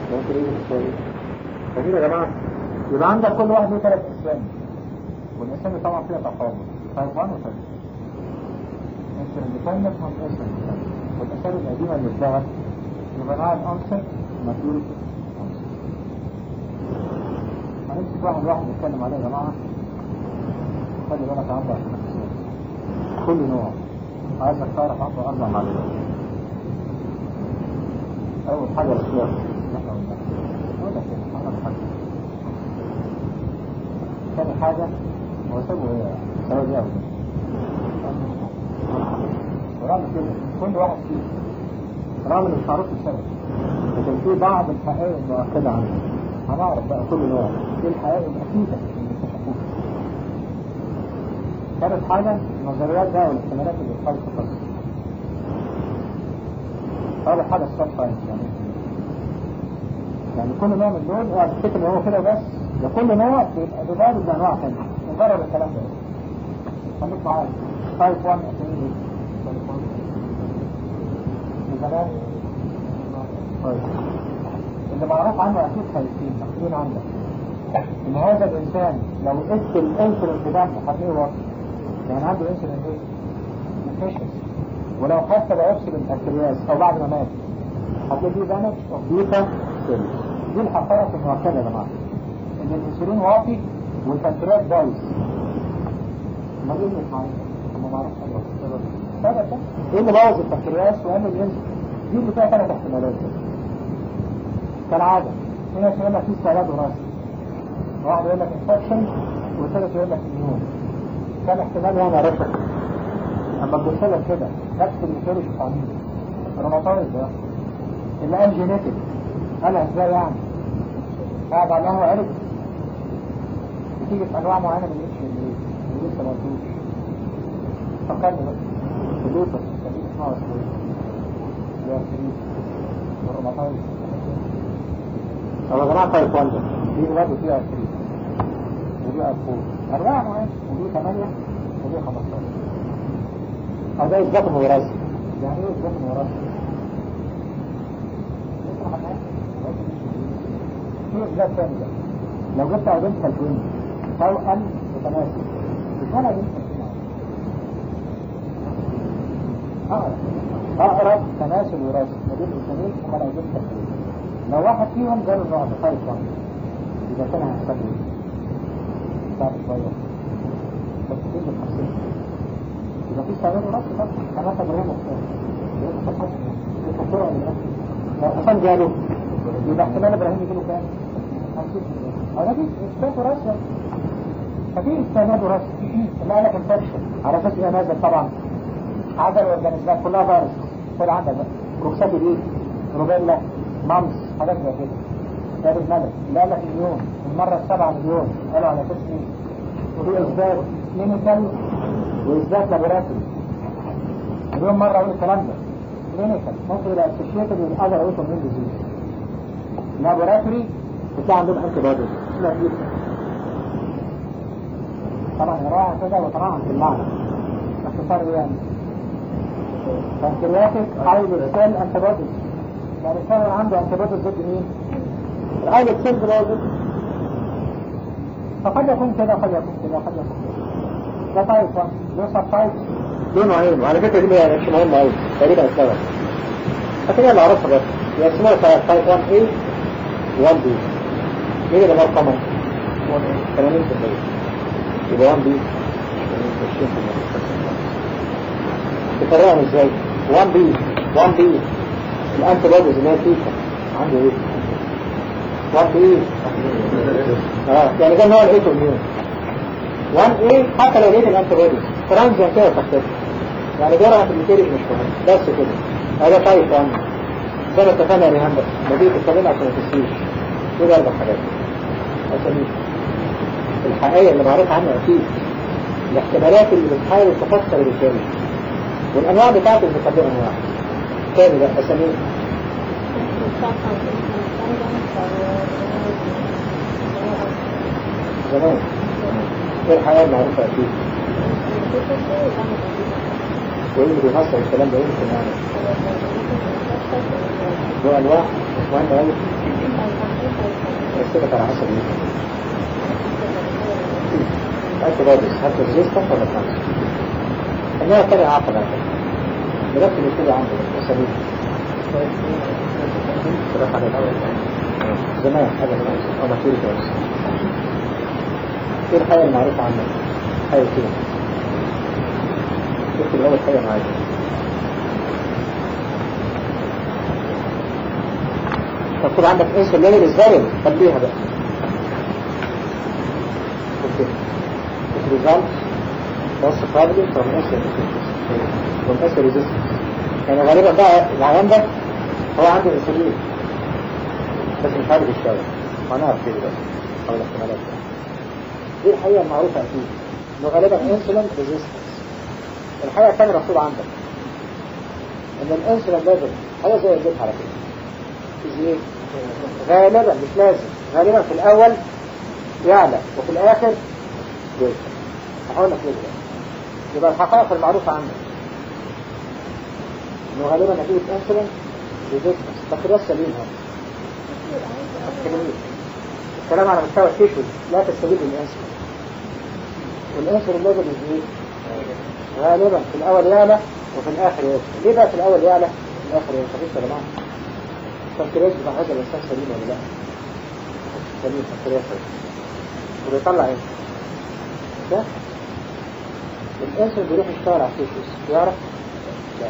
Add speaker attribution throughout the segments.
Speaker 1: ممكن يجي في الشغل. فكده يا جماعة يبقى عندك كل واحد له 3 أسامي، والأسامي طبعا فيها تفاضل، تايب 1 وتايب 2. انسولين ديبندنت والانسولين ديبندنت، والأسامي القديمة اللي اتلغت يبقى نوع الأنسر ماتيوريتي أنسر. هنمسك واحد نتكلم عليه يا جماعة. خلي بالك عنده عشان الأسامي كل نوع عايزك تعرف عنده 4 معلومات. أول حاجة الأسلاك ثاني حاجة هو سببه ايه؟ سببه ايه؟ ورغم كده كل واحد فيه رغم مش معروف السبب، لكن في بعض الحقائق المؤكدة عنه. هنعرف بقى كل نوع ايه الحقائق الأكيدة اللي اكتشفوها. ثالث حاجة النظريات بقى والاحتمالات اللي بتحاول تفسر. أول حاجة السب ساينس، يعني كل نوع من دول اوعى تفتكر ان هو كده بس، ده كل نوع بيبقى بيبارز بانواع ثانيه. نجرب الكلام ده. خليك معايا. تايب 1 اكيد مثلا طيب اللي معروف عنه اكيد خايفين مكتوبين عندك ان هذا الانسان لو قست الانسولين في دمه هتلاقيه واطي، يعني عنده انسولين ايه؟ ديفيشنسي. ولو خدت بايوبسي بالبنكرياس او بعد ما مات هتلاقي فيه دامج اوف بيتا سيل. دي الحقائق المؤكده يا جماعه ان الانسولين واطي والبنكرياس بايظ. ما دي مش معروفه، ما معروفش السبب. ايه اللي بوظ البنكرياس وقال الانسولين؟ دي اللي فيها 3 احتمالات كالعاده. في ناس يقول لك في استعداد وراثي، واحد يقول لك انفكشن، والثالث يقول لك اميون. كان احتمال هنا رفع. اما تبص لك كده نفس الميثولوجي بتاع مين؟ الروماتويد ده اللي قال جينيتك، قالها ازاي يعني؟ قاعد على القهوه عرف بتيجي في انواع معينه من الاتش اللي لسه ما قلتوش. فكرني بس اللوتس اللي اسمها والروماتويد. طب يا جماعه تايب 1 دي برضه فيها 3 ودي 4 انواع معينه، ودي 8 ودي 15. هذا الزخم وراثي. يعني ايه الزخم وراثي؟ في إجابة ثانية. لو جبت عدد كالكوين توأم متماثل مش ولا بنت أقرب تماثل وراثي ما بين الاثنين هما لو جبت كالكوين. لو واحد فيهم جاله النوع ده تايب 1 إذا كان هيحصل ايه؟ صعب شوية بس تيجي بتحصل. إذا في استعداد وراثي طبعا هناخد رهن مختار الدكتور ولا لا؟ لو حسن جاله يبقى احتمال ابراهيم يجيله كام؟ 50%. هذا في اثبات وراثي. ففي استعداد وراثي اللي قال لك انفكشن على اساس ايه نازل طبعا عدد الاورجانيزمات كلها فيروس. خد عندك بقى كوكسات دي روبيلا مامس حاجات زي كده. ده الملك اللي قال لك مليون المره 7 مليون قالوا على اساس ايه؟ وفي اثبات كلينيكال واثبات لابوراتوري. اليوم مره اقول الكلام ده كلينيكال ممكن يبقى اسوشيتد with other autoimmune disease. لابوراتوري بتاع عندهم انتي بودي طبعا يراعي كده وتراعي في المعنى باختصار ايه يعني؟ بنكرياتيك هايلي سيل انتي بودي، يعني كان عنده انتي بودي ضد مين؟ الهايلي سيل بروزيت. فقد يكون كده قد يكون كده قد يكون كده. ده تايب 1 له سب تايب دي نوعين، وعلى فكره دي مش مهمه قوي تقريبا السبب. فكده اللي اعرفها بس هي اسمها تايب 1 A 1 B. مين اللي مرقمه؟ 80%. يبقى 1 B 20%. تفرقهم ازاي؟ 1 B الانتي بوديز اللي هي فيها عنده ايه؟ 1 B يعني ده نوع الاوتوميون. 1A حتى لو لقيت الانتي بوديز ترانزيان كده تختفي، يعني جرعة الميتيريك مش مهم بس كده. هذا تايب 1 زي ما اتفقنا يا ريهام. بس بديت الكلام عشان ما تنسيش كده 4 حاجات اسامي الحقائق اللي معروف عنها اكيد، الاحتمالات اللي بتحاول تفسر الرسالة، والانواع بتاعته بتقدر انواع تاني بقى اسامي زمان. ايه الحقائق المعروفة اكيد وايه اللي بيفسر الكلام ده يمكن يعني له انواع مهمة قوي. بس كده كان حسب ايه؟ انت بادس هات ريزيستنس ولا ترانس؟ النوع الثاني عقد على فكرة بنفس اللي كده عنده اساليب صراحة على الأول زمان حاجة زمان أو ماتيري كويس. ايه الحاجة المعروفة عنك؟ حاجة كده شفت الأول حاجة معاك مكتوب عندك ايش الليل الزارب خليها بقى الريزالت بص قابل والأسر ريزيستنس يعني غالبا بقى العيان ده هو عنده انسولين بس مش عارف يشتغل هنعرف كده بس او الاحتمالات دي الحقيقة المعروفة اكيد انه غالبا انسولين ريزيستنس. الحقيقة الثانية مكتوب عندك ان الانسولين ليفل هو زي الزيت على كده ايه غالبا مش لازم غالبا في الاول يعلى وفي الاخر يوصل. هقول لك ليه بقى يبقى الحقائق المعروفة عنك انه غالبا نتيجة انسولين ريزيستنس بكتيريا سليم هم الكلام على مستوى التيشو لا تستجيب للانسولين والانسولين ليفل ايه غالبا في الاول يعلى وفي الاخر يوصل. ليه بقى في الاول يعلى في الاخر يوصل؟ مفيش يا جماعه البكتيريا بتاع هذا الانسان سليم ولا لا؟ سليم بكتيريا سليم وبيطلع ايه؟ ده الانسولين بيروح يشتغل على التيشوز يعرف؟ لا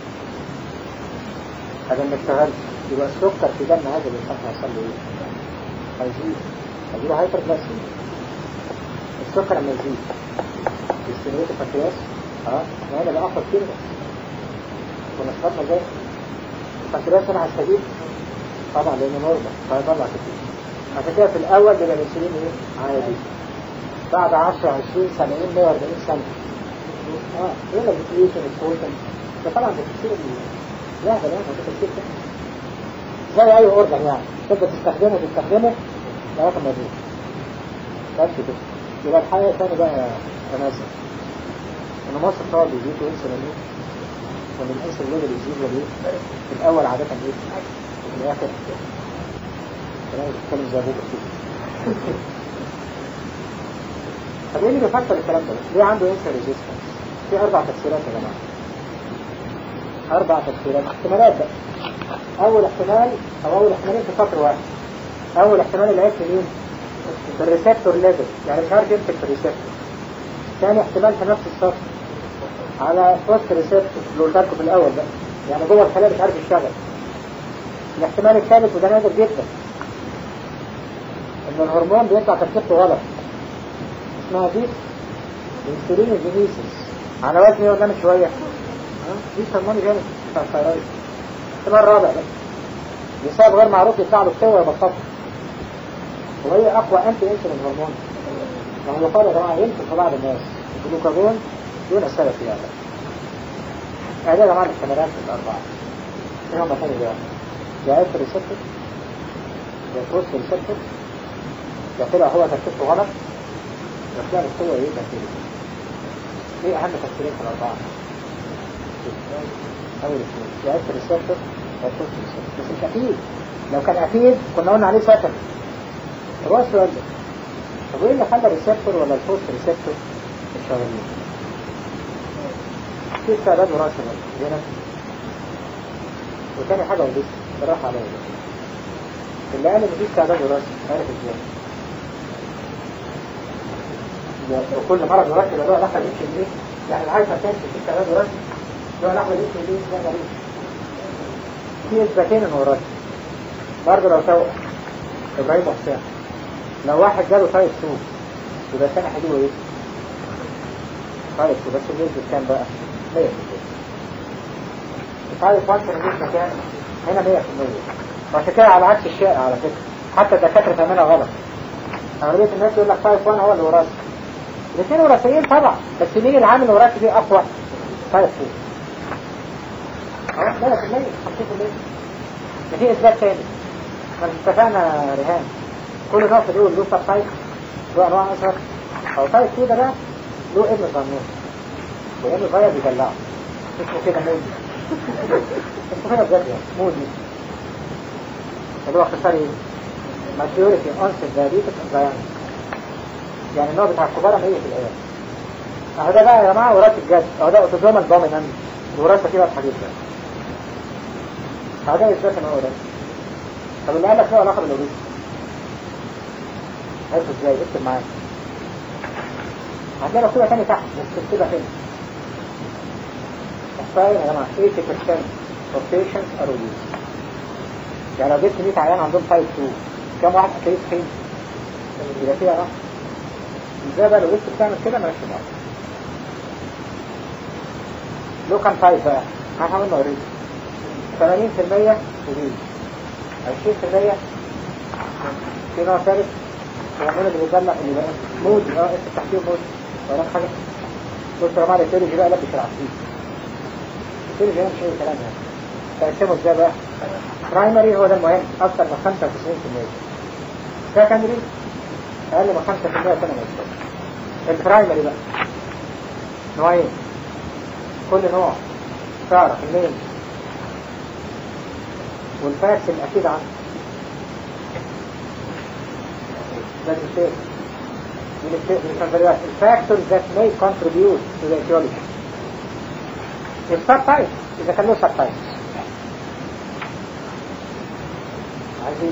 Speaker 1: هذا ما اشتغلش يبقى السكر في دم هذا الانسان هيحصل له ايه؟ هيجيله هايبر جلايسيميا. السكر لما يزيد يستمرت البنكرياس ما هذا بقى كتير بس كنا خدنا ازاي البنكرياس هنا هيستجيب طبعا لانه نورمال فهيطلع كتير. عشان كده في الاول بيبقى الانسولين ايه عادي بعد 10 20 70 140 سنه ايه اللي بتليشن الكوشن ده طبعا بتكسير لا ده بتكسير زي اي اورجن يعني تبدا تستخدمه لغايه ما يبوظ بس كده. يبقى الحاجه الثانيه بقى تناسب ان مصر طبعا بيزيد وانسولين ومن الانسولين ليفل يزيد وليه في الاول عاده ايه وفي الاخر انا بتكلم زي ابوك كده. طب ايه اللي بيفكر الكلام ده؟ ليه عنده انسولين ريزيستنس؟ في 4 تفسيرات يا جماعه 4 تفسيرات احتمالات بقى. اول احتمال او اول احتمالين في سطر واحد. اول احتمال العيب في مين؟ في الريسبتور ليفل يعني مش عارف يمسك في الريسبتور. ثاني احتمال في نفس السطر على وسط الريسبتور اللي قلت لكم في الاول بقى يعني جوه الخلايا مش عارف يشتغل. الاحتمال الثالث وده نادر جدا ان الهرمون بيطلع تركيبته غلط اسمها دي انسولين جينيسيس على وزن ايه قدام شويه دي هرمون جامد بتاع الثايرويد. الاحتمال الرابع بقى لسبب غير معروف يطلع له القوه يبطلها وهي اقوى انتي انسولين هرمون. يعني يقال يا جماعه يمكن في بعض الناس الجلوكاجون دون السبب في هذا. هذا يا جماعه الاحتمالات الاربعه ايه هم ثاني بقى؟ يا عيب ريسبتور يا بروست ريسبتور يا طلع هو تركيبته غلط يا طلع القوه ايه بكتيريا. ايه اهم تفسيرين في الاربعه؟ اول اثنين يا عيب ريسبتور يا بروست ريسبتور بس مش اكيد. لو كان اكيد كنا قلنا عليه سكن. طب هو السؤال ده طب ايه اللي خلى الريسبتور ولا البروست ريسبتور مش شغالين؟ في استعداد وراثي هنا وثاني حاجه ودي بالراحه عليا اللي قال ان في استعداد وراثي عارف ازاي؟ وكل مرض وراثي له دخل يمشي ايه؟ يعني الهايبر تنشن في استعداد وراثي له دخل يمشي ايه؟ ده غريب. في اثباتين انه وراثي برضه لو سوى ابراهيم وحسين لو واحد جاله تايب 2 يبقى الثاني هيجيله ايه؟ تايب 2 بس النسبة كام بقى؟ 100%. تايب 1 كان النسبة كام؟ هنا 100%. وعشان كده على عكس الشائع على فكرة حتى الدكاترة تعملها غلط. أغلبية الناس يقول لك تايب 1 هو اللي وراثي. الاثنين وراثيين طبعا بس مين العامل الوراثي فيه أقوى؟ تايب 2. 100% 50%. في إثبات تاني. احنا اتفقنا رهان كل نوع في دول له سب تايب له انواع اخر او تايب كده بقى له ابن صغير وابن صغير بيدلعه اسمه كده مودي اسمه كده بجد يعني مودي اللي هو اختصار ايه؟ maturity onset diabetes enzyme. يعني النوع بتاع الكبار 100 في الأيام. اهو ده بقى يا جماعة وراثة الجد، اهو ده اوتوزومال دومينانت، الوراثة فيه واضحة جدا. اهو ده إثبات إن هو ده. طب اللي قال لك له علاقة بالأوبيس؟ عرفوا ازاي؟ اكتب معايا. هتلاقي مكتوبة تاني تحت، بس تكتبها فين؟ احصائيا يا جماعة 80% of patients are obese. يعني لو جبت 100 عيان عندهم تايب 2 كم واحد هتلاقيه تخين؟ يبقى فيها نقص. ازاي بقى الأوبيس بتعمل كده؟ مالهاش دعوة. لو كان تايب بقى هنعمل اوريدي 80% obese، 20% في نوع ثالث يعمل اللي بيطلع اللي بقى مود التحكيم مود ولا حاجة. بص يا جماعة التيولوجي بقى لبس العقيد. التيولوجي مش أي كلام يعني. تقسمه ازاي بقى؟ برايمري هو ده المهم أكثر من 95%. سكندري أقل من 5% سنة من السنة. البرايمري بقى نوعين، كل نوع تعرف المين والفاكس الأكيد عنه. The factors that may contribute to the etiology. The subtypes, إذا كان له subtypes. عايزين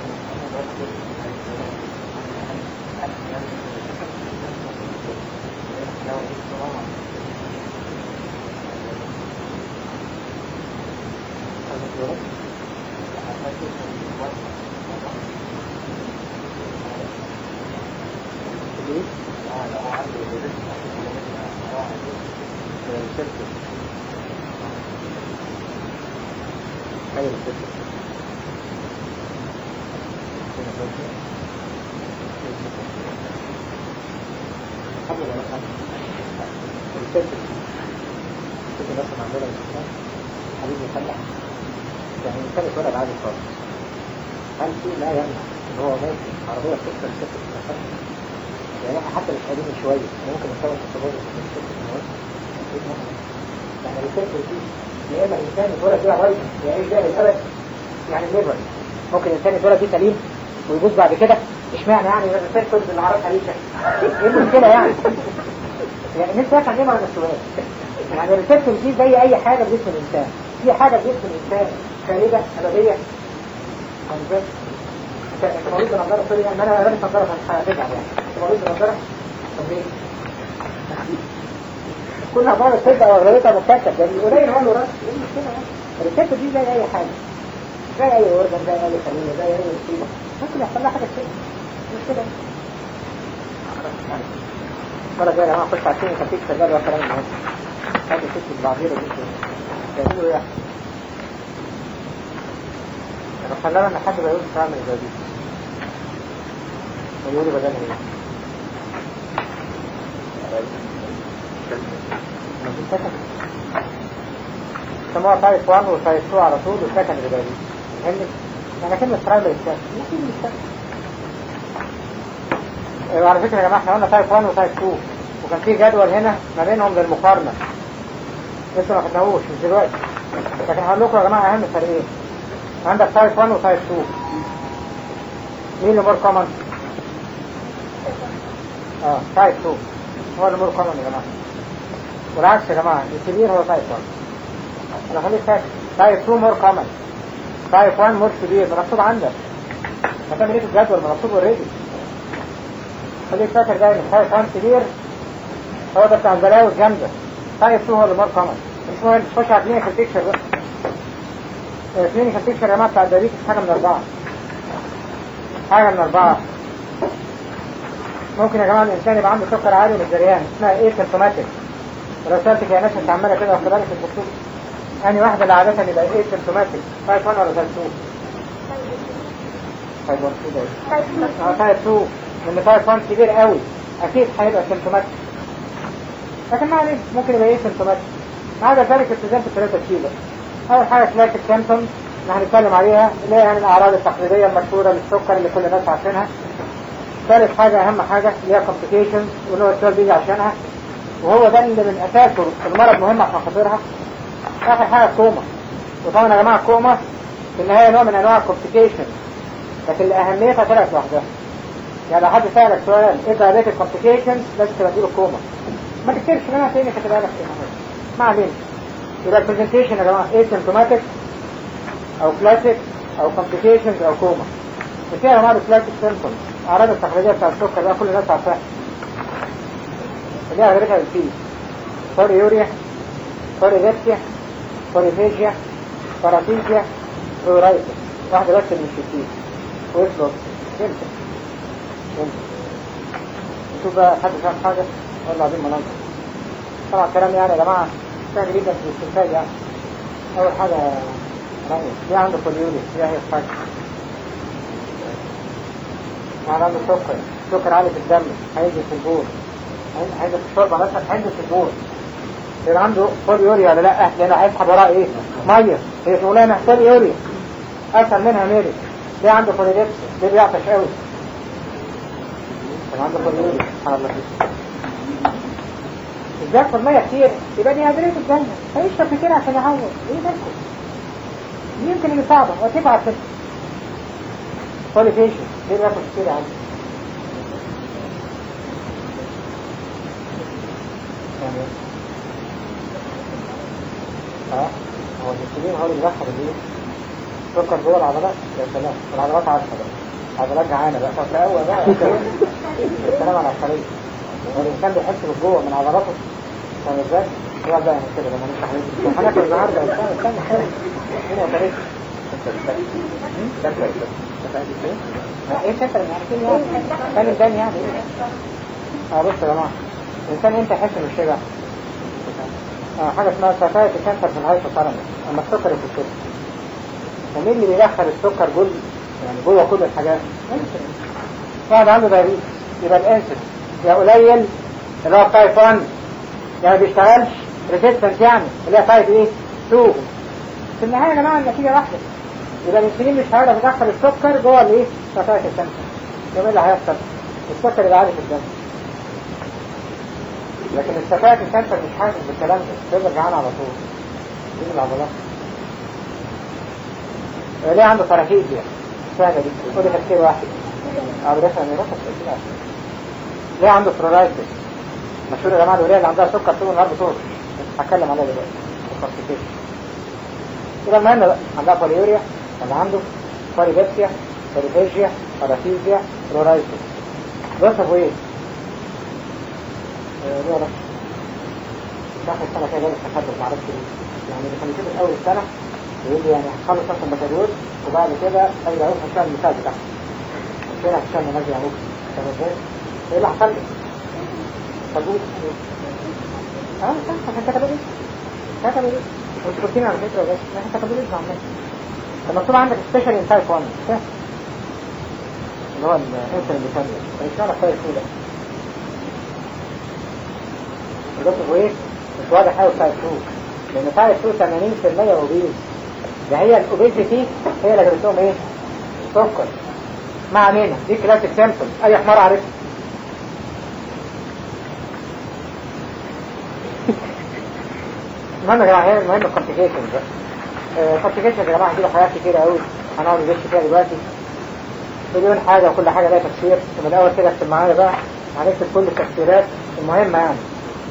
Speaker 1: يعني الإنسان يتولد عادي خالص. هل في لا يمنع إن هو ماشي عربية بتكسر ستة سنوات؟ يعني حتى مش قديم شوية ممكن يسوي تصور في ستة سنوات. يعني الفكرة دي يا إما الإنسان يتولد بيها بايظ يعيش بيها للأبد، يعني الليبر ممكن الإنسان يتولد بيه سليم ويبوظ بعد كده. اشمعنى يعني الفكرة اللي عرفها ليك؟ إيه المشكلة يعني؟ يعني نفسي أفهم إيه معنى السؤال؟ يعني الفكرة دي زي أي حاجة في جسم الإنسان. في حاجة في جسم الإنسان خارجة أبدية انت مريض بنظارة سوري يعني انا لابس نظارة هتزعل يعني انت مريض بنظارة. طب ليه؟ كل عبارة تبقى وغلطة مكتب يعني قليل هو الوراثة. ايه المشكلة يعني؟ الريسبت دي زي اي حاجة، زي اي اورجن، زي اي خلية، زي اي مصيبة ممكن يحصل لها حاجة كده. مش كده مرة جاية يا جماعة خش عشان تفكيك شغال وكلام الناس هذا ست البعضيرة دي تعملوا ايه؟ خلانا ان حد بيقول تعمل زي دي ويقولوا بدل ايه سموها تايب 1 وتايب 2 على طول وسكن الرباية فهمني؟ يعني كلمة برايمري السكن ممكن السكن. وعلى فكرة يا جماعة احنا قلنا تايب 1 وتايب 2 وكان في جدول هنا ما بينهم للمقارنة لسه ما خدناهوش مش دلوقتي، لكن هقول لكم يا جماعة اهم فرقين. عندك تايب 1 وتايب 2 مين اللي مور كومن؟ تايب 2 هو اللي مور كومن يا جماعة، والعكس يا جماعة السبير هو تايب 1. انا خليك فاكر تايب 2 مور كومن، تايب 1 مور سبير مكتوب عندك ما تعمل ايه في الجدول مكتوب اوريدي. خليك فاكر دايما تايب 1 سبير هو ده بتاع البلاوي الجامدة، تايب 2 هو اللي مور كومن. مش مهم تخش على كلينيكال بيكتشر بقى. كلينيكال بيكتشر يا جماعة بتاع الدايبيتس حاجة من 4 حاجة من 4. ممكن يا جماعة الإنسان يبقى عنده سكر عالي من الجريان اسمها ايه سيمتوماتيك. ولو سألتك يا ناس انت عمالة كده واخد بالك الدكتور أنهي واحدة اللي عادة يبقى ايه سيمتوماتيك تايب 1 ولا تايب 2؟ تايب 1 كده تايب 2 لأن تايب 1 كبير قوي أكيد هيبقى سيمتوماتيك، لكن ما عليه ممكن يبقى ايه سيمتوماتيك. هذا ذلك التزام في 3 كيلو. أول حاجة كلاسيك سيمتومز اللي هنتكلم عليها اللي هي يعني الأعراض التقليدية المشهورة للسكر اللي كل الناس عارفينها. ثالث حاجة أهم حاجة اللي هي complications واللي هو السؤال بيجي عشانها وهو ده اللي من أساسه المرض مهم عشان خاطرها. آخر حاجة كوما، وطبعا يا جماعة كوما في النهاية نوع من أنواع complications لكن الاهميتها طلعت لوحدها. يعني لو حد سألك سؤال ايه diabetic complications لازم تبديله كوما، ما تكتبش منها تاني كتبها لك هنا. ما علينا. يبقى البرزنتيشن يا جماعه ايه سيمتوماتيك او كلاسيك او complications او كوما. وفيها يا جماعه الكلاسيك سيمتومز اعراض التقليديه بتاع السكر بقى كل الناس عارفاها. اللي هي اغلبها بالفيل. بوليوريا، بوليديبسيا، بوليفيجيا، بارافيجيا، رورايتس. واحده بس من الشتين. ويفلوس. سيمتوم. نشوف بقى حد فاهم حاجة ولا عايزين منظر. طبعا الكلام يعني يا جماعة سهل جدا في الاستنتاج يعني. أول حاجة رأيي ليه عنده بوليوريا؟ ليه هي حاجة؟ يعني عنده سكر عالي في الدم هينزل في البول، هينزل في الشوربة مثلا هينزل في البول. يبقى عنده بوليوريا ولا لأ؟ لأنه هيسحب وراه إيه؟ مية. هي شغلانة بوليوريا أسهل منها ميري. ليه عنده بوليديبس؟ ليه بيعطش قوي؟ كان عنده بوليوريا سبحان الله فيه. ازاي ياخد ميه كتير يبقى دي هدريه الجنه هيشرب كتير عشان يعوض. ايه مالكم؟ دي يمكن اللي صعبه وتبعت كده. بوليفيشن ليه بياخد كتير يا عم؟ يعني هو الانسولين هو اللي بيدخل الايه؟ السكر جوه العضلات. يا سلام العضلات عارفه بقى، عضلات جعانه بقى فتلاقوها بقى السلام على الخليج. والإنسان بيحس بالجوع من عضلاته. فاهم ازاي؟ هو بقى كده لما نفتح ليه هناكل النهارده استنى حلو هنا يا طريق ايه شكل يعني كده يعني ثاني يعني بص يا جماعه الانسان امتى يحس بالشبع؟ حاجه اسمها سفاهه كانسر في الهايبوثالاموس اما السكر في السكر. ومين اللي بيدخل السكر جول يعني جوه كل الحاجات؟ واحد عنده دايابيتس يبقى الانسولين يا قليل اللي هو تايب 1 يعني ما بيشتغلش ريزيستنس يعني اللي هي تايب ايه؟ 2. في النهايه يا جماعه النتيجه واحده. يبقى الانسولين مش هيقدر يدخل السكر جوه الايه؟ سفاهه الكانسر. يوم اللي هيحصل السكر يبقى عالي في الدم. لكن السفاهه الكانسر مش حاسس بالكلام ده، تفضل جعان على طول. دي من العضلات. ليه عنده فرافيجيا؟ سهله دي كل تفكير واحد. بدخل نيروتك ليه عنده فلورايتس؟ مشهور يا جماعه الوليه اللي عندها سكر طول النهار بتقول هتكلم عليها دلوقتي الكومبليكيشن. يبقى المهم بقى عندها بوليوريا ولا عنده بوليديبسيا، بوليفيجيا، بارافيجيا، فلورايتس. وصفوا ايه؟ ليه ولا داخل السنه كده جاي التخدم معرفش ليه. يعني اللي كان يشوف اول السنه يقول لي يعني هتخلص نص البكالوريوس وبعد كده هيبقى يروح الشهر المثال بتاعها. فين هتشتغل منازل يا ممكن؟ فاهم ازاي؟ ايه اللي حصل لي؟ طبوط صح عشان كتبوا ايه؟ كتبوا ايه؟ مش روتين على فكرة بس احنا كتبوا ايه عمال المكتوب عندك سبيشال ان تايب 1 اللي هو الانسولين ديبندنت هيشتغل كويس كده. الدكتور ايه؟ مش واضح قوي تايب 2 لان تايب 2 80% اوبيز. ده هي الاوبيزيتي هي اللي جابت لهم ايه؟ سكر. ما علينا دي كلاسيك سيمبتوم اي حمار عارفها. المهم يا جماعه المهم الكومبليكيشنز بقى. الكومبليكيشنز يا جماعه هتجيله حاجات كتيره قوي هنقعد ندش فيها دلوقتي. مليون حاجه وكل حاجه لها تفسير. ومن الاول كده اكتب معايا بقى هنكتب كل التفسيرات المهمه يعني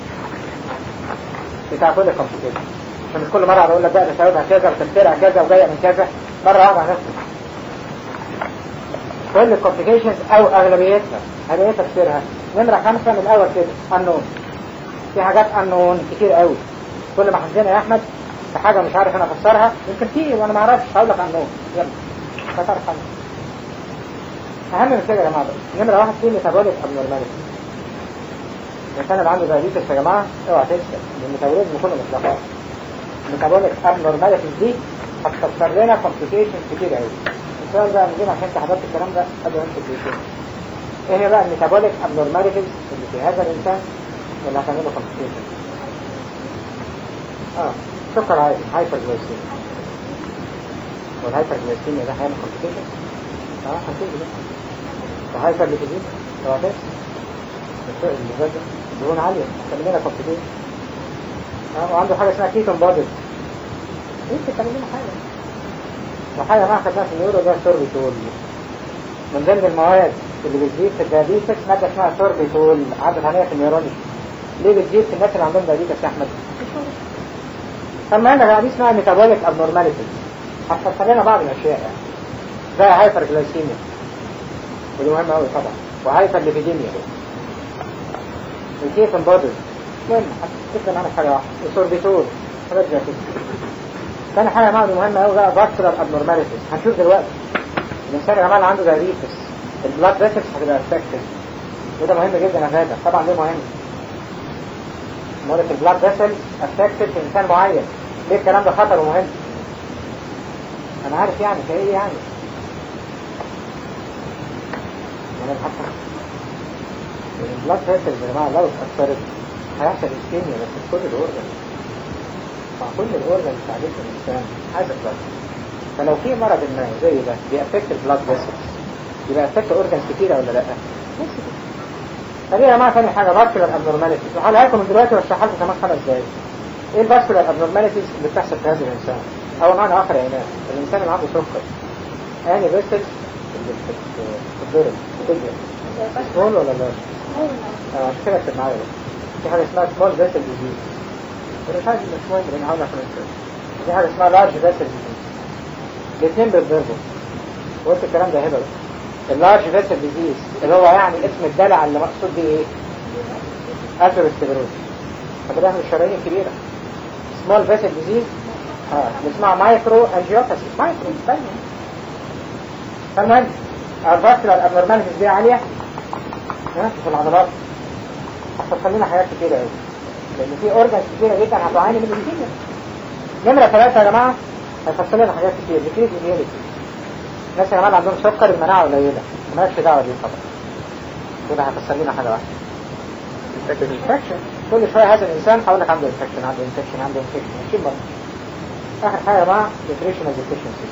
Speaker 1: بتاع كل الكومبليكيشن عشان مش كل مره اقول لك بقى ده سببها كذا وتفسيرها كذا وجايه من كذا مره واحده هنكتب كل الكومبليكيشنز او اغلبيتها. هذه ايه تفسيرها؟ نمره 5 من الاول كده unknown. في حاجات unknown كتير قوي. كل ما حسينا يا احمد في حاجه مش عارف انا افسرها يمكن في وانا ما اعرفش هقول لك unknown. يلا فتعرف عنه. اهم من كده يا جماعه نمره 1 في ميتابوليك ابنورماليتي. الانسان اللي عنده دايابيتس يا جماعه اوعى تنسى ان الميتابوليزم كله مطلقات. الميتابوليك ابنورماليتي دي هتفسر لنا كومبليكيشنز كتير قوي. السؤال بقى نجيب عشان انت حضرتك الكلام ده قبل ما نمسك الكومبليكيشن. ايه هي بقى الميتابوليك ابنورماليتيز اللي في هذا الانسان اللي هتعمل له كومبليكيشن؟ سكر عالي هايبرجلايسيميا. والهايبرجلايسيميا ده هيعمل كومبليكيشن؟ هنشوف ده. وهايبرليبيديميا تواتر دهون عالية هتعمل لنا كومبليكيشن. وعنده حاجة اسمها كيتون بوديز. ايه بتعمل لنا حاجة؟ وحاجة ما خدناها في النيورو ده سوربيتول. من ضمن المواد اللي بتزيد في الدايابيتس مادة اسمها سوربيتول، عدت عليها في النيورولوجي. ليه بتزيد في الناس اللي عندهم دايابيتس يا احمد؟ طب عندك حاجة اسمها ميتابوليك ابنورماليتيز، هتفصل لنا بعض الاشياء يعني زي هايبر جلايسيميا، ودي مهمة قوي طبعا، وهايبر ليبيديميا، الكيتون بودز. المهم هتفصل عنك حاجة واحدة، السوربيتول، حاجات زي كده. تاني حاجة معدة مهمة قوي بقى فاسكولار ابنورماليتيز. هنشوف دلوقتي الانسان يا جماعة اللي عنده دايابيتس البلاد فيسلز هتبقى افكتد، وده مهم جدا يا غادة. طبعا ليه مهم؟ مرة البلاد فيسلز افكتد في انسان معين، ليه الكلام ده خطر ومهم؟ انا عارف يعني كايه يعني انا بحث البلاد فيسلز يا جماعة لو اتأثرت هيحصل اسكيميا بس في كل الاورجن، مع كل الاورجن بتاعت الانسان عايز بلاد. فلو في مرض ما زي ده بيأفكت البلاد فيسلز يبقى أفكت اورجنز كتيرة ولا لا؟ بس كده. طب يا جماعة ثاني حاجة فاسكولار ابنورماليتيز، وهقولها لكم من دلوقتي واشرحها لكم كمان 5 دقايق. ايه الفاسكولار ابنورماليتيز اللي بتحصل في هذا الانسان؟ او معنى اخر يا ناس الانسان اللي عنده سكر يعني فيسلز بتتضرب بتضرب سمول ولا لا؟ عشان كده اكتب معايا بقى. في حاجة اسمها سمول فيسل ديزيز، انا مش عايز يبقى سمول لان هقول لك في حاجة اسمها لارج فيسل ديزيز، الاثنين بيتضربوا. وقلت الكلام ده هنا بقى. اللارج فيسل ديزيز اللي هو يعني اسم الدلع اللي مقصود بيه ايه؟ اثيروسكليروز. فكده احنا الشرايين الكبيرة. سمول فيسل ديزيز اللي اسمها مايكرو انجيوباثي، مايكرو ثانية. فالمهم الفاسكولار ابنورماليتيز دي عالية في العضلات هتوصل لنا حاجات كتيرة قوي، لان في اورجنز كتيرة جدا هتعاني من الاسكيميا. نمرة 3 يا جماعة هتوصل لنا حاجات كتير، ديكريز اميونيتي. الناس يا جماعة عندهم سكر المناعة قليلة، مالكش دعوة دي طبعا. وده هتوصل لنا حاجة واحدة، انفكشن. كل شوية هذا الانسان هقول لك عنده انفكشن عنده انفكشن عنده انفكشن، ماشي مرة. اخر حاجة يا جماعة nutritional deficiencies.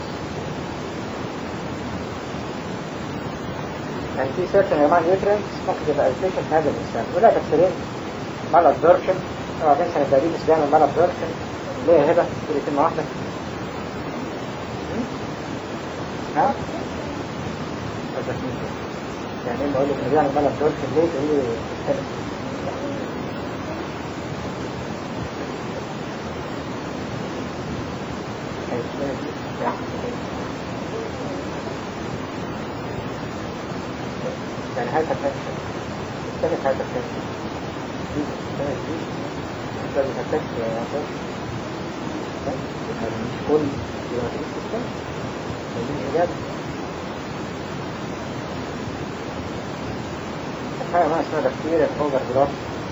Speaker 1: يعني في certain يا جماعة nutrients ممكن يبقى deficient في هذا الانسان، وده تفسيرين. مال absorption، اوعى تنسى ان الدايابيتس بيعمل مال absorption. ليه يا هبة؟ تقولي كلمة واحدة. ها؟ يعني ايه بقول لك ان بيعمل مال absorption ليه؟ تقولي كده. يعني هاي تفكر استنى هاي تفكر استنى تفكر يا أخوة مش كل يبقى تريد تستنى لازم إجابة. الحاجة ما اسمها بكتيريا الأوفر جراف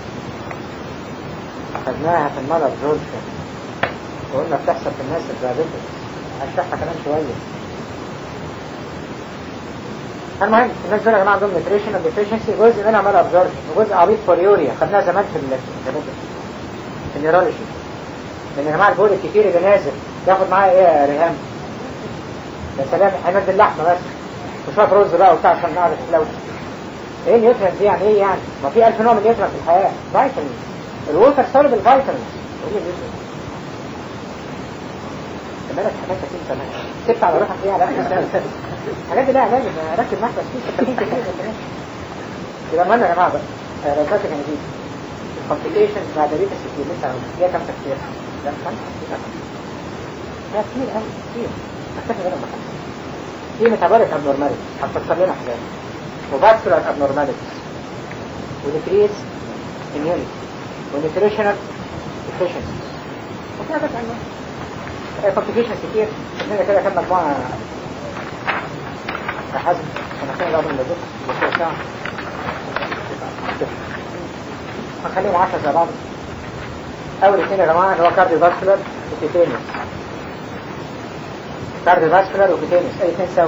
Speaker 1: أخذناها في المال أبزوربشن وقلنا بتحصل في الناس الدايابيتس، هشرحها كمان شوية. المهم الناس دول يا جماعة عندهم نيوتريشنال ديفيشنسي، جزء منها مال ابزوربشن وجزء عبيط بوليوريا، خدناها زمان في النيورولوجي. لان يا جماعة البول الكتير اللي نازل ياخد معاه ايه يا ريهام؟ يا سلام حماد اللحمة بس وشوية رز بقى وبتاع عشان نعرف تلوث. ايه النيوترينز دي يعني ايه يعني؟ ما في 1000 نوع من النيوترينز في الحياة. فيتامينز، الووتر سوليبل فيتامينز. ايه النيوترينز؟ مالك حاجات كتير كمان سبت على روحك ايه على اخر السنة الحاجات دي لها علاج. ركز معاك بس في تكتين كتير جدا. يبقى المهم يا جماعة بقى لو فاكر كان دي الكومبليكيشنز مع دايابيتس كتير لسه هي كام تفكير؟ لا كتير قوي كتير اكتفي منهم بخمسة. في ميتابوليك ابنورماليتيز هتفسر لنا حاجات، وفاسكولار ابنورماليتيز، وديكريز اميونيتي، ونيوتريشنال ديفيشنسي، وفي حاجات عنها كومبليكيشنز كتير. احنا كده كان مجموعة حزم انا كان لازم نضيف بس ساعة هنخليهم 10 زي بعض. اول اثنين يا جماعة اللي هو كارديو فاسكولار وكيتينيوس. كارديو فاسكولار وكيتينيوس اي اثنين سوا.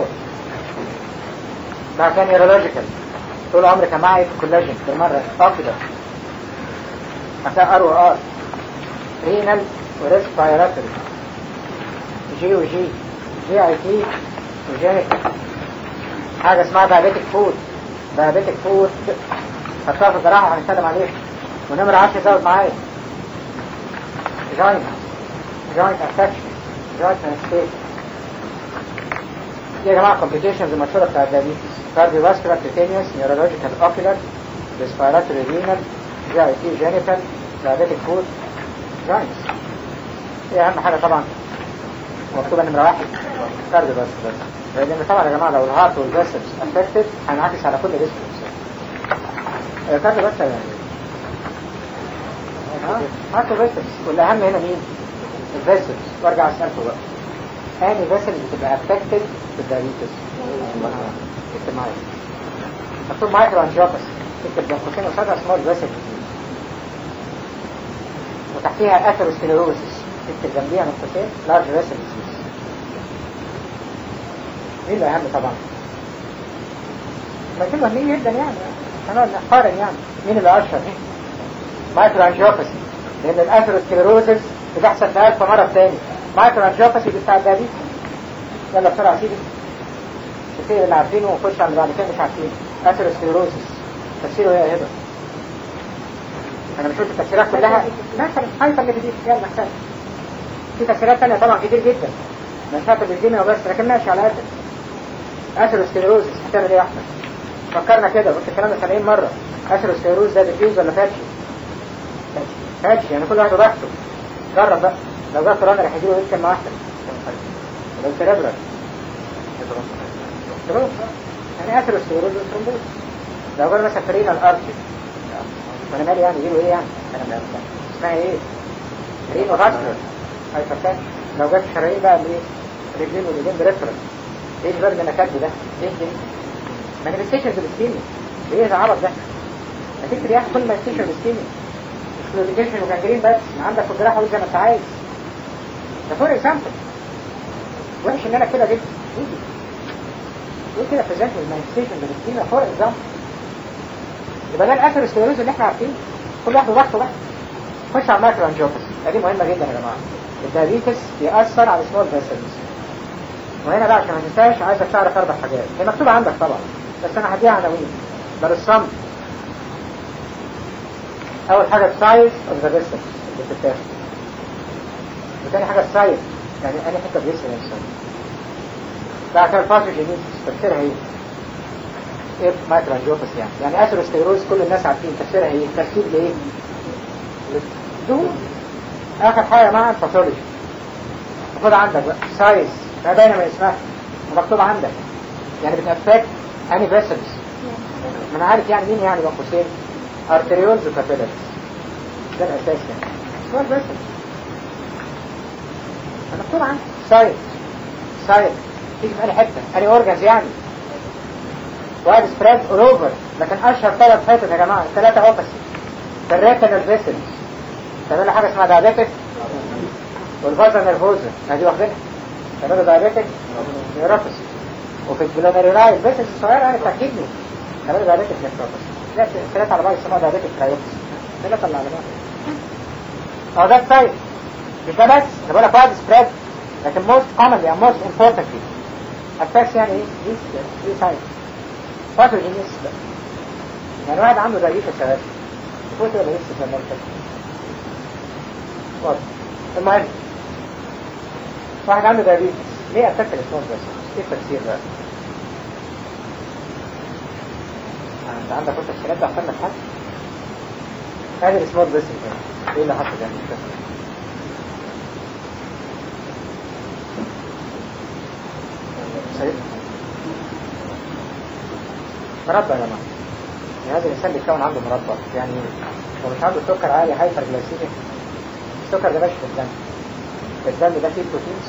Speaker 1: بعد كان نيورولوجيكال طول عمري كان معي في كولاجين بالمرة اكتر. هتلاقي ار وار رينال وريسبيراتوري جي وجي جي اي تي وجينيك. حاجة اسمها دايابيتك فود. دايابيتك فود هتشوف الجراحة هنتكلم عليه. ونمرة 10 زود معايا جوينت افكشن جوينت انستيشن. يا جماعة complications المشهورة بتاع الدايابيتس cardiovascular, cutaneous, neurological, ocular, respiratory, renal, GIT, genital, diabetic foot, joints. ايه اهم حاجة طبعا مكتوبة نمرة 1 cardiovascular، لان طبعا يا جماعة لو الهارت والفيسلز affected هنعكس على كل ريسك. cardiovascular يعني هارت وفيسلز، والاهم هنا مين؟ الفيسلز. وارجع اسألكم بقى اني فيسلز بتبقى affected بالدايابيتس؟ اكتب معايا، مكتوب مايكرو انجيوباثي، اكتب بين قوسين قصادها سمول فيسل وتحتيها اثيروسكليروسيس، اكتب جنبيها من قوسين لارج فيسل ديزيز. مين الاهم طبعا؟ لكن مهمين جدا يعني، انا نقارن يعني مين اللي اشهر؟ مايكرو انجيوباثي، لان الاثيروسكليروسيس بتحصل في 1000 مرة تاني. مايكرو انجيوباثي بتاع الدايابيتس. يلا بسرعة سيدي التفسير اللي عارفينه ونخش على اللي بعد كده مش عارفينه. اثيروسكليروسيس تفسيره ايه يا هبه؟ انا مش قلت التفسيرات كلها مثلا هايبرليبيديميا، يلا مثلا في تفسيرات ثانيه طبعا كتير جدا، مش هايبرليبيديميا وبس، لكن ماشي على قد اثيروسكليروسيس. هتعمل ايه يا احمد؟ فكرنا كده، قلت الكلام ده 70 مره. اثيروسكليروز ده ديفيوز ولا فاتش؟ فاتش، يعني كل واحد براحته. جرب بقى، لو جاب كورونا راح يجيله كلمه واحده، لو سيريبرال يعني اثيروسكليروز والثرومبوز. لو قال مثلا فرينا الارتي، وانا مالي يعني يجيله ايه يعني؟ انا ما اسمها ايه؟ رينو فاسكولار هايبرتنشن. لو جت شرايين بقى الايه؟ رجلين واليدين بريفرال. ايه الفرق اللي انا كاتبه ده؟ ايه دي؟ مانيفستيشنز بالسكيميا. ايه العبط ده؟ هتكتب يا اخي كل مانيفستيشن بالسكيميا، مش كلوديكيشن وجانجرين بس، عندك في الجراحه وزي ما انت عايز. ده فور اكزامبل. وحش ان انا كده جدا. ايه كده بريزنت المانيفستيشن بالسكيميا فور اكزامبل. يبقى ده الاثيروسكليروز اللي احنا عارفينه، كل واحد وضغطه بقى. خش على المايكرو انجيوباثي، دي مهمه جدا يا جماعه. الدايابيتس بيأثر على سمول فيسلز. وهنا بقى عشان ما تنساش عايزك تعرف 4 حاجات، هي مكتوبه عندك طبعا بس انا هديها عناوين بالصم. اول حاجه السايز اوف ذا فيسلز اللي بتتاخد، وثاني حاجه السايز يعني انهي حته بيسل الانسان. بعد كده الباثوجينيسيس تفسيرها ايه؟ ايه مايكرو انجيوباثي يعني اثيروسكليروز كل الناس عارفين تفسيرها ايه؟ تفسير لايه؟ دهون. اخر حاجه مع الباثولوجي، خد عندك بقى سايز، ده باينه من اسمها ومكتوب عندك، يعني بتأفكت اني فيسلز. ما انا عارف يعني مين يعني بين قوسين ارتريولز وكابيلاريز، ده الاساس يعني سمول فيسلز. مكتوب عندك سايز تيجي في اني حته اني اورجانز يعني وايد سبريد اول اوفر، لكن اشهر 3 حتت يا جماعه 3 اوبسي. الريتينال فيسلز تعمل حاجه اسمها دايابيتك والفازا نيرفوزا، ادي واخدينها تعمل دايابيتك نيوروباثي. وفي الجلوميرولاي فيسلز الصغيره يعني بتاع كدني تعمل دايابيتك نيوروباثي. لا 3 على بعض يسموها دايابيتك كرايوباثي، 3 اللي على بعض. ده السايد مش ده بس، انا بقول لك وايد سبريد، لكن موست كومنلي and most importantly affects يعني ايه؟ دي سايد باثوجينيسيس بقى. يعني واحد عنده دايابيتس شغال فوت ولا لسه في المركز واضح. المهم واحد عنده دايابيتس ليه اتاك الاسموز بس؟ ايه التفسير بقى؟ انت عندك قلت الكلام ده احسن لك حاجه؟ ادي الاسموز بس ايه اللي حصل يعني؟ مش فاهم. سيد مربى يا جماعه، يعني هذا الانسان بيتكون عنده مربى، يعني هو مش عنده سكر عالي هايبر جلايسيميك. السكر ده ماشي في الدم، الدم ده فيه بروتينز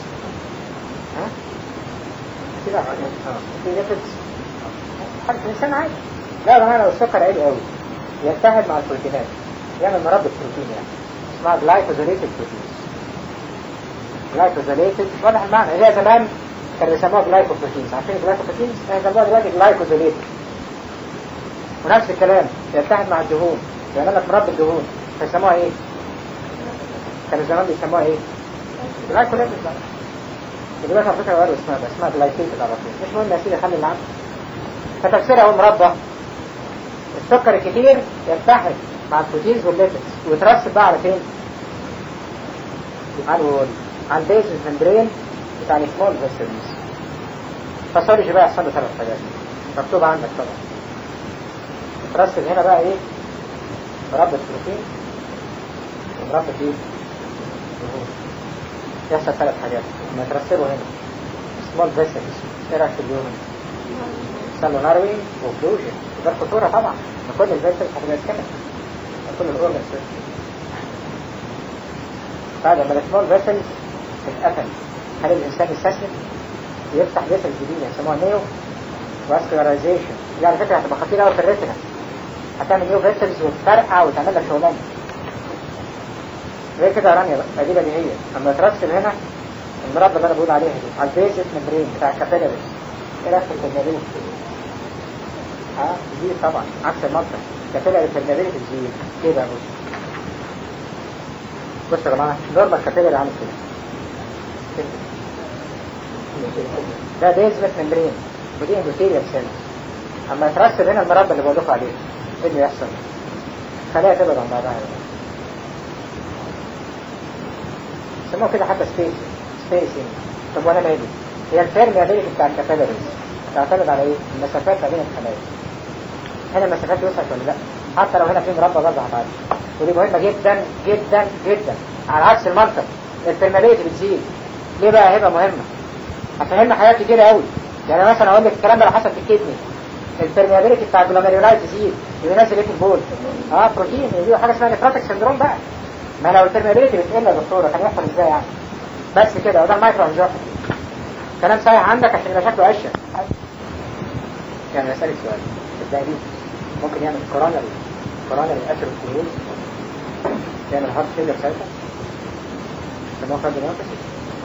Speaker 1: كده فيه ليبيدز حاجه الانسان عادي. لا يا جماعه لو السكر عالي قوي يتحد مع البروتينات يعمل مربى بروتين يعني اسمها جلايكوزيليتد بروتينز. جلايكوزيليتد واضح المعنى. هي زمان كانوا بيسموها جلايكوبروتينز، عارفين الجلايكوبروتينز؟ احنا بنسموها دلوقتي جلايكوزيليتد. ونفس الكلام يتحد مع الدهون يعمل لك مربى الدهون، فيسموها ايه؟ كانوا زمان بيسموها ايه؟ جلايكوليتد. دلوقتي على فكره غيروا اسمها جلايكيتد على طول. مش مهم يا سيدي خلي اللي عندك. فتفسيرها هو مربى السكر الكتير يتحد مع البروتينز والليبيدز ويترسب بقى على فين؟ على البيز الممبرين بتاع السمول فيسلز. الباثولوجي بقى يحصل له 3 حاجات مكتوب عندك طبعا. ترسل هنا بقى ايه؟ مربط بروتين ومربط ايه؟ يحصل 3 حاجات لما ترسله هنا. سمول فيسلز، ايه رايك في اليوم؟ يحصل له ناروينج وفلوجن، ده الخطوره طبعا ان كل الفيسلز هتبقى سكنت، كل الاورجنز. بعد ما السمول فيسلز اتقفل، هل الانسان يستسلم؟ يفتح فيسل جديده يسموها نيو فاسكولاريزيشن. دي على فكره هتبقى خطيره قوي في الريتنا، هتعمل نيو فيسلز وتفرقع وتعمل لك شغلانه. غير كده رانيا بقى دي بديهيه. اما ترسل هنا المربع اللي انا بقول عليها دي على البيزس ممبرين بتاع الكابيلاريز، ايه رايك في الكابيلاريز؟ دي طبعا عكس المنطق، كابيلاري كابيلاريز تزيد كده. بص يا جماعه، نورمال كابيلاري عامل كده، ده بيزمنت ممبرين ودي اندوثيليال سيل. اما يترسب هنا المربع اللي بقول لكم عليه، ايه اللي يحصل؟ خلايا تبعد عن بعضها. يسموه كده حتى سبيسنج. طب وانا مالي؟ هي البيرميابيليتي بتاع الكابيلاريز تعتمد على ايه؟ المسافات ما بين الخلايا. هنا المسافات وسعت ولا لا؟ حتى لو هنا في مربع برضه هتعدي، ودي مهمه جدا جدا جدا. على عكس المنطق البيرميابيليتي بتزيد. ليه بقى هيبقى مهمه؟ هتفهمنا حاجات كتيره قوي. يعني مثلا اقول لك الكلام ده لو حصل في الكدني، البيرميابيليتي بتاع الجلوميرولاي تزيد، ينزل ايه في البول؟ بروتين، يجيبوا حاجه اسمها نيفروتيك سندروم بقى. ما لو البيرميابيليتي بتقل يا دكتوره كان يحصل ازاي يعني؟ بس كده، وده المايكرو انجيوباتي. كلام صحيح عندك عشان يبقى شكله اشيك. يعني اسالك سؤال، الدايابيتس ممكن يعمل كوروناري اثيروسكليروز، يعمل هارت فيلير ساعتها؟ سموه كارديوميوباثي.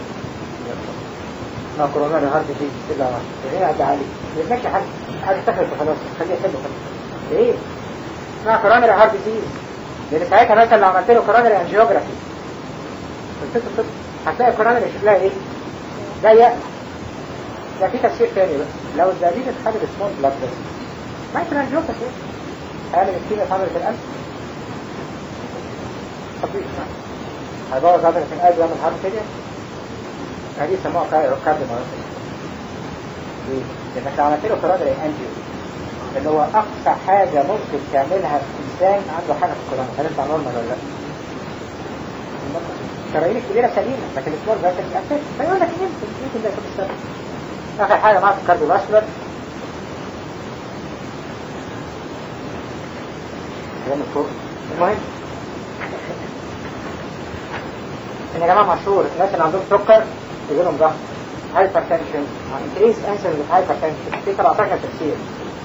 Speaker 1: ما كوروناري هارت ديزيز كده ايه عدى عليه يتمشي حاجه تخلص وخلاص، خليه يحل وخلاص. ايه اسمها كوروناري هارت ديزيز؟ لان ساعتها مثلا لو عملت له كوروناري انجيوجرافي هتلاقي الكوروناري شكلها ايه؟ ضيق. ده في تفسير تاني بقى، لو الدايابيتس خد سمول بلاد فيسل مايكرو انجيوباثي، هيعمل الكيمياء في عضلة القلب، خطير هيبوظ عضلة القلب ويعمل هارت فيلير. هذه يسموها كارديوميوباثي. ليه؟ لأنك لو عملت له كوروناري انجيو اللي هو أقصى حاجة ممكن تعملها في إنسان عنده حاجة في الكوروناري، هتطلع نورمال ولا لا؟ الشرايين الكبيرة سليمة لكن السمول فيسل أساسي، فيقول لك يمكن ده يكون السبب. آخر حاجة معك الكارديوفاسكولار من فوق. المهم ان يا جماعه مشهور الناس اللي عندهم سكر يجي لهم ضغط، هايبرتنشن، انكريز انسولين هايبرتنشن، في 17 تفسير.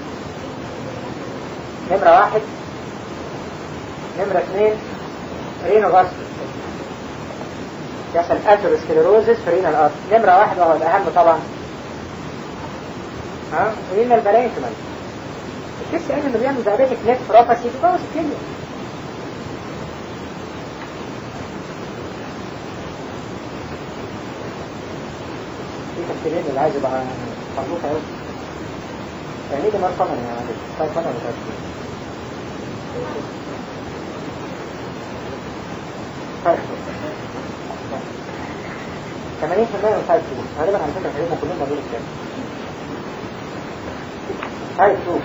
Speaker 1: نمره 1، نمره 2 رينو فاسكولار، يحصل اثيروسكليروزس في رينال ارتري. نمره 1 وهو الاهم طبعا رينال بالانكمنت. الكيس ان اللي بيعمل دايابيتك نيفروباثي بيبوظ الكليه. في تفسيرين اللي عايز يبقى مربوطه قوي. يعني ايه دمار فمن يا معلم؟ طيب فمن ولا تفسير؟ طيب 80% من تايب 2 غالبا على فكره هيبقوا كلهم موجودين كده. تايب 2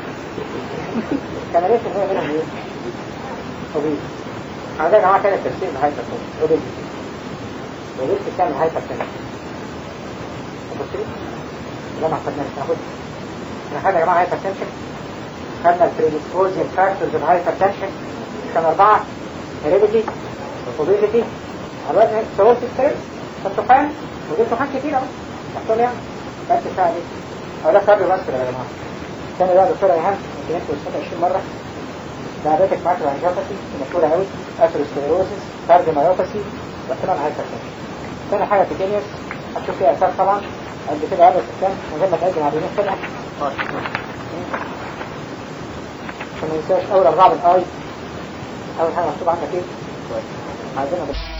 Speaker 1: 80% منهم ايه؟ اوبيز. عندنا يا جماعه كان التفسير الهايبرتنشن اوبيزيتي. اوبيزيتي بتعمل هايبرتنشن. تفسير؟ لا ما خدناش ناخد. احنا خدنا يا جماعه هايبرتنشن، خدنا البريديسبوزنج فاكتورز اوف هايبرتنشن، كان 4: هيريديتي، اوبيزيتي، الوزن، سوالف ستريس، التخان، ودي تخان كتير اهو. تحصل يعني بس الساعه دي. هو ده كارديوفاسكولار يا جماعه. الثاني بقى دكتوره ايهاب يمكن انتوا سمعتوا 20 مره. دايابيتك مايكرو انجيوباثي مشهوره قوي، اثيروسكليروسيس، كارديوميوباثي، واحتمال هايبرتنشن. ثاني حاجه كيتينيوس، هتشوف فيها اثار طبعا قد كده عدد السكان من غير ما تقدم على كده. عشان ما ننساش اول 4 بالاي. اول حاجه مكتوب عندك ايه؟ عايزينها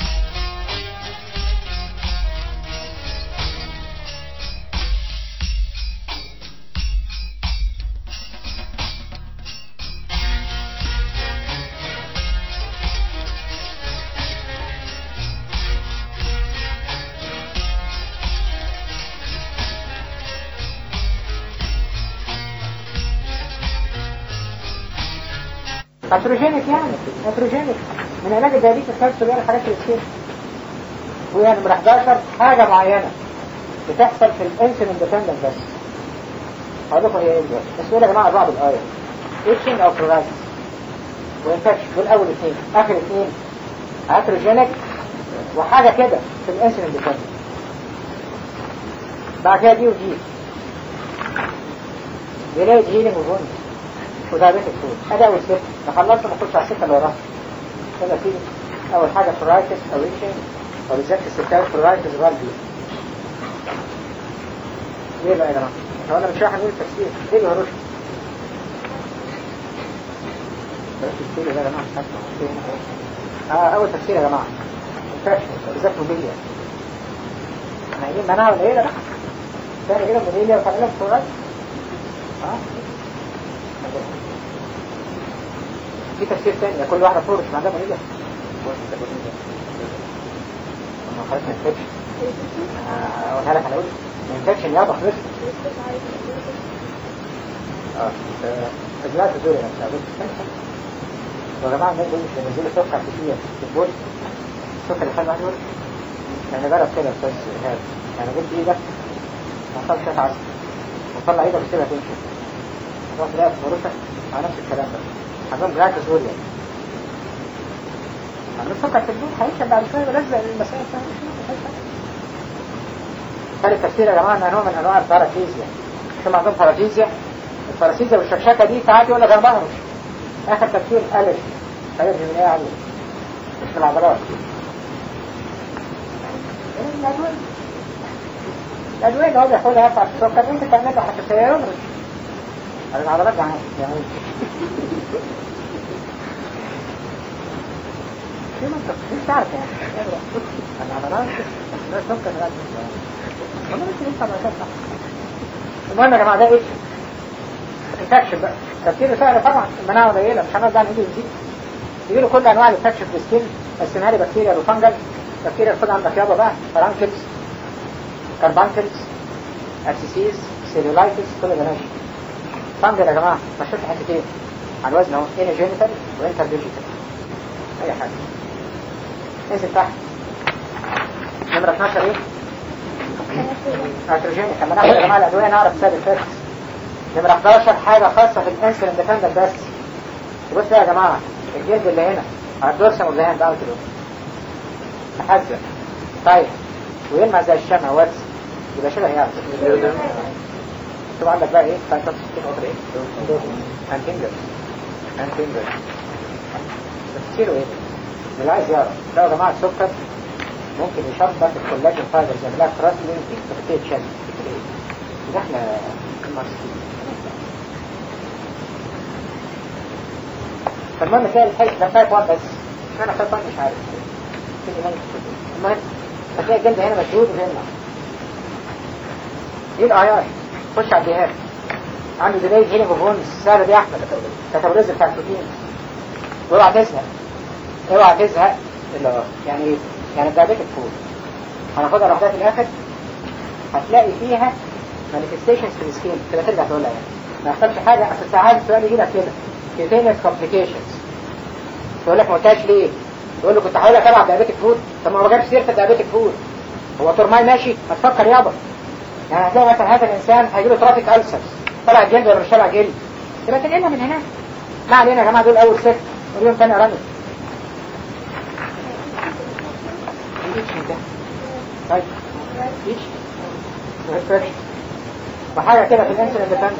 Speaker 1: اتروجينيك يعني اتروجينيك من علاج الدايابيتس كالسيوم يعني حاجات كتير. ويعني من 11 حاجة معينة بتحصل في الانسولين ديبندنت بس. هقول لكم هي ايه دلوقتي بس دول يا جماعة بعض الآية ايتشنج او فلورايتس وانفكشن. دول اول اثنين. اخر اثنين اتروجينيك وحاجة كده في الانسولين ديبندنت. بعد كده دي ودي ديلايد هيلينج وفونز ودايابيتك فود. ادي اول ست. خلصت ما كنتش على السته اللي وراها. كده في اول حاجه فلورايتس او ايتشنج وبالذات الستات فلورايتس غالبي. ليه بقى يا جماعه؟ هو انا مش رايح اقول التفسير. ليه الهروش؟ بلاش التفسير ده يا جماعه. اول تفسير يا جماعه انفكشن بالذات موبيليا. احنا قايلين مناعه ولا ايه؟ لا تاني كده موبيليا وتعملها فلورايتس. في تفسير تاني كل واحدة فورش ما عندها مريضة ما خلص انفكشن. اقولها لك على وجه انفكشن يابا خلص. اجلات زوري يا جماعة الناس دول مش بينزلوا سكر كتير في البول. السكر اللي خلي واحد يقول يعني جرب كده يا استاذ هذا يعني جبت ايدك وحطها شوية عسل وطلع ايدك وسيبها تمشي تروح تلاقي في فرصة على نفس الكلام ده. عندهم جلات زوري يعني عندهم سكر في البول هيكتب بعد شوية ولازم المسائل ثالث تفسير يا جماعة انها نوع من انواع البارافيزيا. ثم عندهم بارافيزيا. البارافيزيا والشكشكة دي ساعات يقول لك انا بهرش. اخر تفسير الف خير من ايه عليه مش في العضلات. الادوية اللي هو بياخدها يرفع السكر ممكن تعمل له حساسية يمرض على العضلات يعني في منطق مش تعرف يعني العضلات لا سكر لا والله مش ينفع ما ينفع. المهم يا جماعة ده ايه؟ انفكشن بقى. تفكير سهل طبعا المناعة قليلة مش هنقعد بقى نقول نزيد. يجيله كل انواع الانفكشن في السكين. قسمها لي بكتيريا وفنجل. بكتيريا خد عندك يابا بقى فرانكلز كاربانكلز ابسيسيز سيلولايتس كل ده ماشي. فنجل يا جماعة مشيت حتتين على الوزن اهو انجينيتال وانترديجيتال اي حاجة. ننزل تحت نمرة 12 ايه؟ اتروجينيك. لما ناخد يا جماعة الادوية نعرف سبب الفكس. نمرة 11 حاجة خاصة في الانسولين ديبندنت بس. بص يا جماعة الجلد اللي هنا على الدورسم واللهان ده كده محزن طيب ويلمع زي الشمع واتس يبقى شبه يعني شوف عندك بقى ايه فانت تشتين قطر ايه انتنجر تفسيره ايه اللي عايز يعرف. لا يا جماعة السكر ممكن يشبك الكولاجين فايبرز يعمل لها كراستلينج في تشيل ده احنا فالمهم تلاقي الحيث ده تايب 1 بس انا تايب 1 مش عارف المهم هتلاقي الجلد هنا مشدود وهنا دي الاي خش على الجهاز عنده ديلاي هيلينج اوف هونز سهله دي يا احمد كاتابوليزم بتاع البروتين. اوعى تزهق الا يعني ايه يعني الدايابيتك فود هناخدها لوحدها في الاخر هتلاقي فيها مانيفستيشنز في السكين كده ترجع تقولها يعني ما يحصلش حاجه. اصل ساعات السؤال يجي لك كده كيتينيس كومبليكيشنز تقول لك ما قلتهاش ليه؟ تقول له كنت هقول لك العب دايابيتك فود. طب ما جابش سيره الدايابيتك فود هو ترماي ماشي ما تفكر يابا يعني هتلاقي مثلا هذا الانسان هيجيله ترافيك ألسرز طلع جلد ولا مش طلع جلد يبقى تنقلها من هنا. ما علينا يا جماعه دول اول ست واليوم ثاني رمي طيب ايش وحاجه كده في الانسولين ديبندنت.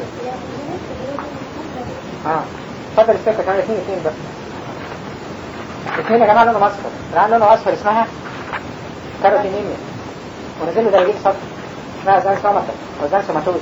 Speaker 1: اتفضل السكه كمان اثنين بس. اثنين يا جماعه لونه اصفر. الان لونه اصفر اسمها كاروتينيميا ونزل له درجات صفر اسمها زان سوماتر وزان سوماتوز.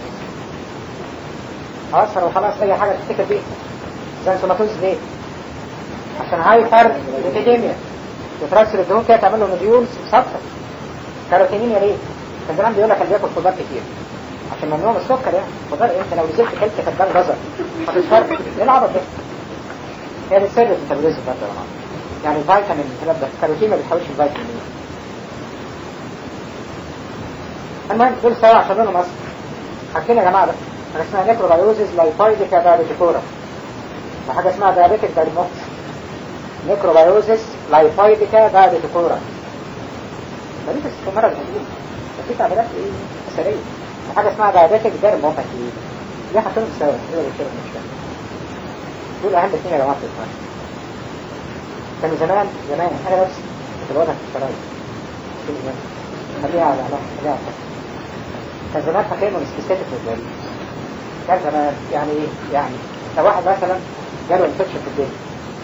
Speaker 1: اصفر وخلاص اي حاجه تفتكر بيها. زان سوماتوز ليه؟ عشان هايبر ليبيديميا يترسل الدهون كده تعمل له نوديولز صفر. كاروتينيميا ليه؟ كان زمان بيقول لك اللي بياكل خضار كتير عشان ممنوع من السكر يعني خضار انت لو نزلت كلت كدبان جزر هتتفرق ايه العبط ده؟ هي دي السر في التابوليزم برضه يا جماعه يعني الفيتامين الكلام ده الكاروتين ما بيتحولش الفيتامين. المهم دول سوا عشان لونهم اصفر. حاجتين يا جماعه بقى حاجه اسمها نيكروبيوزيس لايبويديكا دايابيتيكورا وحاجه اسمها دايابيتيك دايموكس نيكروبايوزس لايفايديكا دايبيتيكورا. ده لسه في المرة القديمة، بس في تعبيرات ايه أثرية. وحاجة اسمها دايابيتيك ديرموباثي، دي حاطينهم سوا كده بالكده مش فاهم. دول أهم اثنين يا جماعة في الفرق. كانوا زمان أنا بس كنت بقولها في الشرايط. خليها على علاقة، خليها على علاقة. كان زمان فاكرينه سبيسيفيك للدايابيتس. كان زمان يعني ايه؟ يعني لو واحد مثلا جاله انفكشن في الدنيا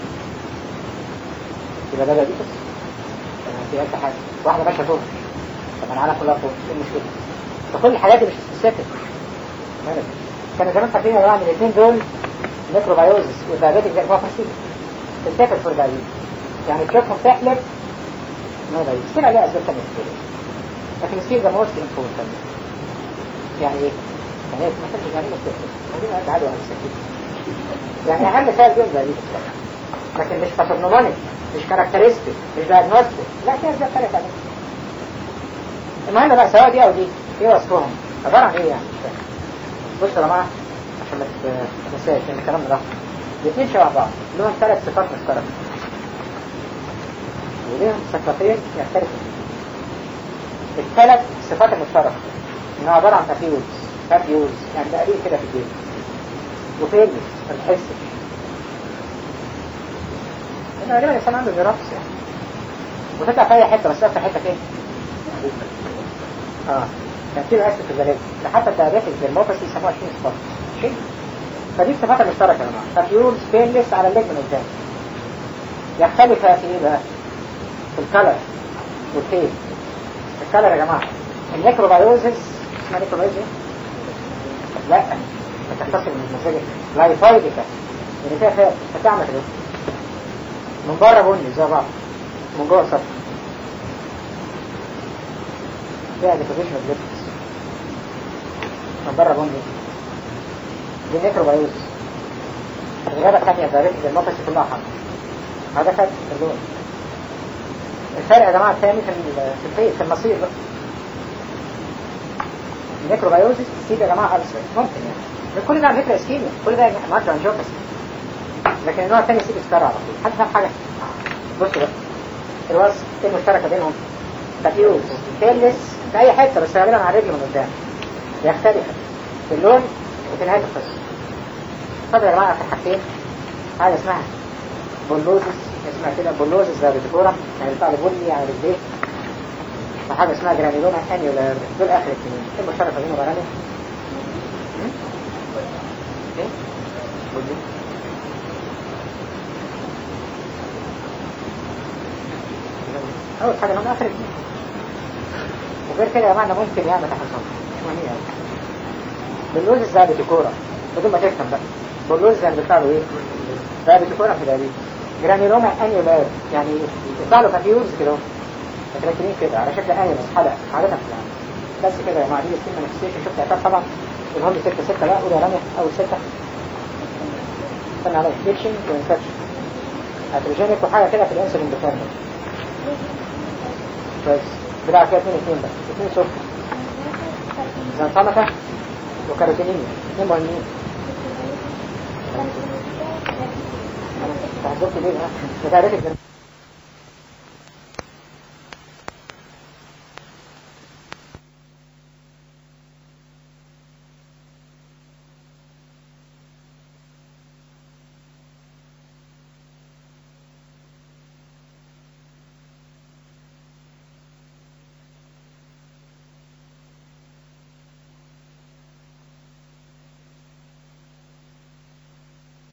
Speaker 1: يبقى ده دايابيتس. في أي حاجة واحدة ماشية فوق، طب العالم كلها فوق، ايه المشكلة؟ فكل الحاجات دي مش سبيسيفيك. كانوا زمان فاكرين يا جماعة الاثنين دول ميكروبايوزس ودايابيتك ديرموباثي سبيسيفيك فور دايابيتس. يعني تشوفهم تحلف نو دايابيتس. ستيل عليها أسباب تانية كتير، لكن ستيل ذا موست امبورتنت. يعني ايه؟ يعني ايه؟ ما كانش يعني مستقبل خلينا نتعادوا على السكين. يعني أهم سبب دول دايابيتس، لكن مش باثوجنومونيك، مش كاركترستيك، مش دايجنوستيك، لا في أسباب تانية كمان. المهم بقى سواء دي أو دي ايه وصفهم؟ عبارة عن ايه يعني؟ مش فاهم. بصوا يا جماعة عشان ما تنساش ان الكلام ده الاثنين شبه بعض، لهم 3 صفات مشتركة وليهم صفتين يختلفوا. ال3 صفات المشتركة انها عبارة عن افيوز يعني ده قليل كده في الجيل، وفيلس ما بتحسش. لأن غالبا الإنسان عنده جرافس يعني، وتطلع في أي حتة، بس أكتر حتة فين؟ كان في أسف في الزلازل لحتى الدايابيتك ديرموباثي يسموها 20 صفات شيء. فدي الصفات المشتركة يا جماعة. افيوز فيلس على الليج من قدام. يختلف في ايه بقى؟ في الكالر والتيل. الكالر يا جماعة النيكروبايوزس اسمها نيكروبايوزس؟ لا بتختصر من المزاج لايفايديكا يعني فيها فات فتعمل كده من بره بني زي بعض من جوه صفر فيها ديكوزيشن بليبس من بره بني. دي نيكروبايوزس. الغابة الثانية دايركت الموقف كلها حمر. هذا فرق في اللون. الفرق يا جماعة الثاني في المصير بقى. النيكروبايوزس تسيب يا جماعة ألسر ممكن يعني كل ده على فكرة اسكيميا، كل ده ماكرو انجيوباثي، لكن النوع الثاني يسيب اسكار على طول. حد فاهم حاجة؟ بصوا بقى الوصف ايه المشتركة بينهم؟ تفيوز تيلس في أي حتة بس غالبا على الرجل من قدام يختلف في اللون وفي نهاية القصة. فضل يا جماعة في حاجتين، حاجة اسمها بولوزس، اسمها كده بولوزس دايبيتيكورا يعني بتاع البني يعني بالبيت، وحاجة اسمها جرانيلوما انيولار. دول آخر الاثنين. ايه المشتركة بينهم يا رامي؟ ايه؟ بولي أول حاجة هم آخر الاثنين، وغير كده يا جماعة ممكن يعني تحصل مش مهم يعني. بولوزس دايبيتيكورا بدون ما تفهم بقى. بولوزس يعني بيطلع له ايه؟ دايبيتيكورا في القليل. جرانيلوما انيولار يعني يطلع له فافيوز كده متركبين كده على شكل انيولار حلقة عادة في العالم. بس كده يا معدي السين مانيفستيشن. شفت عتاب طبعا اللي هم 6 لا قول يا رامي اول 6 استنى عليك فيكشن وانفكشن اتروجينيك وحاجة كده في الانسولين بتاعنا بس بتاع كده 2 بس 2 سكر زنطمكة وكاروتينيميا 2 مهمين. تحذبت ليه بقى؟ بتعرفك